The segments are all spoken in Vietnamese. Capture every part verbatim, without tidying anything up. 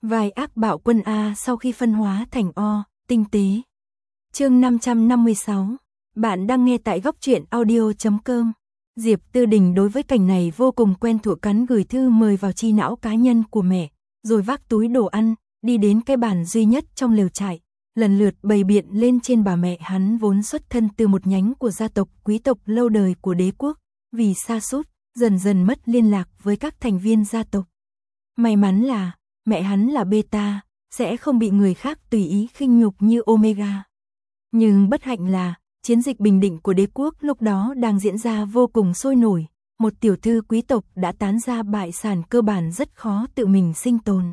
Vai ác bạo quân A sau khi phân hóa thành O, tinh tế. Chương năm trăm năm mươi sáu. Bạn đang nghe tại góc truyện audio chấm com. Diệp Tư Đình đối với cảnh này vô cùng quen thuộc, cắn gửi thư mời vào chi não cá nhân của mẹ, rồi vác túi đồ ăn, đi đến cái bàn duy nhất trong lều trại, lần lượt bày biện lên trên bà mẹ hắn vốn xuất thân từ một nhánh của gia tộc quý tộc lâu đời của đế quốc, vì sa sút dần dần mất liên lạc với các thành viên gia tộc. May mắn là mẹ hắn là beta, sẽ không bị người khác tùy ý khinh nhục như omega. Nhưng bất hạnh là chiến dịch bình định của đế quốc lúc đó đang diễn ra vô cùng sôi nổi, một tiểu thư quý tộc đã tán ra bại sản, cơ bản rất khó tự mình sinh tồn.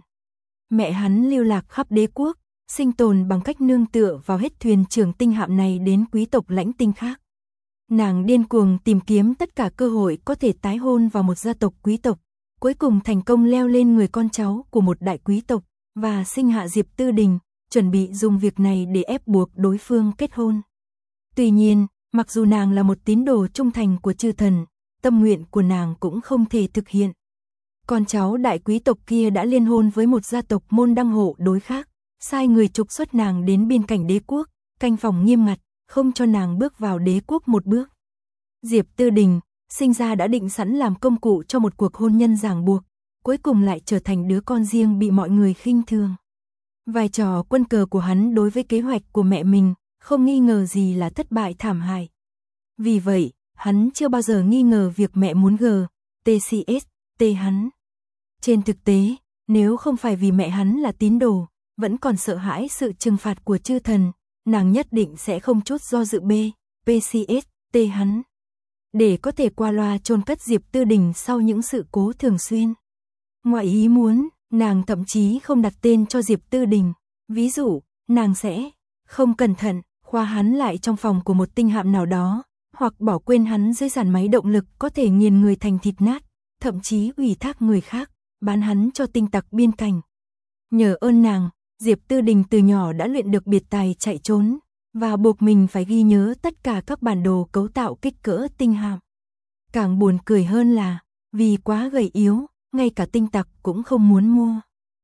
Mẹ hắn lưu lạc khắp đế quốc, sinh tồn bằng cách nương tựa vào hết thuyền trưởng tinh hạm này đến quý tộc lãnh tinh khác. Nàng điên cuồng tìm kiếm tất cả cơ hội có thể tái hôn vào một gia tộc quý tộc, cuối cùng thành công leo lên người con cháu của một đại quý tộc và sinh hạ Diệp Tư Đình, chuẩn bị dùng việc này để ép buộc đối phương kết hôn. Tuy nhiên, mặc dù nàng là một tín đồ trung thành của chư thần, tâm nguyện của nàng cũng không thể thực hiện. Con cháu đại quý tộc kia đã liên hôn với một gia tộc môn đăng hộ đối khác, sai người trục xuất nàng đến biên cảnh đế quốc, canh phòng nghiêm ngặt, không cho nàng bước vào đế quốc một bước. Diệp Tư Đình sinh ra đã định sẵn làm công cụ cho một cuộc hôn nhân ràng buộc, cuối cùng lại trở thành đứa con riêng bị mọi người khinh thường. Vai trò quân cờ của hắn đối với kế hoạch của mẹ mình không nghi ngờ gì là thất bại thảm hại. Vì vậy, hắn chưa bao giờ nghi ngờ việc mẹ muốn G, tê xê ét, T hắn. Trên thực tế, nếu không phải vì mẹ hắn là tín đồ, vẫn còn sợ hãi sự trừng phạt của chư thần, nàng nhất định sẽ không chút do dự B, pê xê ét, T hắn. Để có thể qua loa chôn cất Diệp Tư Đình sau những sự cố thường xuyên. Ngoại ý muốn, nàng thậm chí không đặt tên cho Diệp Tư Đình. Ví dụ, nàng sẽ không cẩn thận khoa hắn lại trong phòng của một tinh hạm nào đó, hoặc bỏ quên hắn dưới dàn máy động lực có thể nghiền người thành thịt nát, thậm chí ủy thác người khác, bán hắn cho tinh tặc biên cảnh. Nhờ ơn nàng, Diệp Tư Đình từ nhỏ đã luyện được biệt tài chạy trốn, và buộc mình phải ghi nhớ tất cả các bản đồ cấu tạo kích cỡ tinh hạm. Càng buồn cười hơn là, vì quá gầy yếu, ngay cả tinh tặc cũng không muốn mua.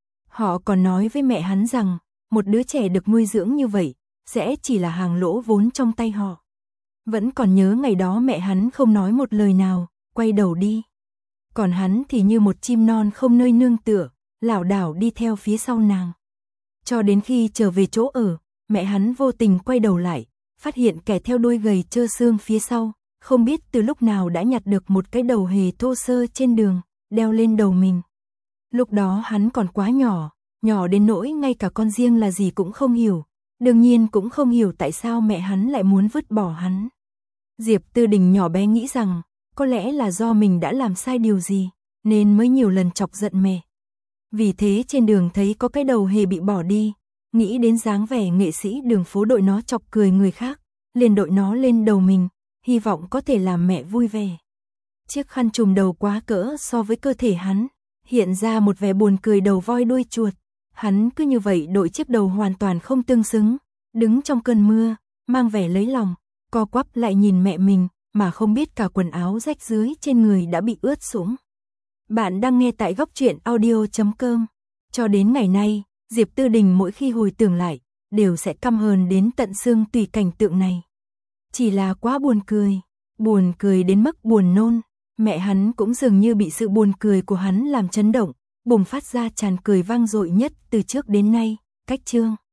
Họ còn nói với mẹ hắn rằng, một đứa trẻ được nuôi dưỡng như vậy, sẽ chỉ là hàng lỗ vốn trong tay họ. Vẫn còn nhớ ngày đó mẹ hắn không nói một lời nào, quay đầu đi. Còn hắn thì như một chim non không nơi nương tựa, lảo đảo đi theo phía sau nàng. Cho đến khi trở về chỗ ở, mẹ hắn vô tình quay đầu lại, phát hiện kẻ theo đuôi gầy trơ xương phía sau, không biết từ lúc nào đã nhặt được một cái đầu hề thô sơ trên đường, đeo lên đầu mình. Lúc đó hắn còn quá nhỏ, nhỏ đến nỗi ngay cả con riêng là gì cũng không hiểu, đương nhiên cũng không hiểu tại sao mẹ hắn lại muốn vứt bỏ hắn. Diệp Tư Đình nhỏ bé nghĩ rằng, có lẽ là do mình đã làm sai điều gì, nên mới nhiều lần chọc giận mẹ. Vì thế trên đường thấy có cái đầu hề bị bỏ đi, nghĩ đến dáng vẻ nghệ sĩ đường phố đội nó chọc cười người khác, liền đội nó lên đầu mình, hy vọng có thể làm mẹ vui vẻ. Chiếc khăn trùm đầu quá cỡ so với cơ thể hắn, hiện ra một vẻ buồn cười đầu voi đuôi chuột. Hắn cứ như vậy đội chiếc đầu hoàn toàn không tương xứng, đứng trong cơn mưa, mang vẻ lấy lòng, co quắp lại nhìn mẹ mình, mà không biết cả quần áo rách rưới trên người đã bị ướt sũng. Bạn đang nghe tại góc truyện audio chấm com. Cho đến ngày nay, Diệp Tư Đình mỗi khi hồi tưởng lại, đều sẽ căm hờn đến tận xương tùy cảnh tượng này. Chỉ là quá buồn cười, buồn cười đến mức buồn nôn. Mẹ hắn cũng dường như bị sự buồn cười của hắn làm chấn động, bùng phát ra tràn cười vang dội nhất từ trước đến nay. Cách chương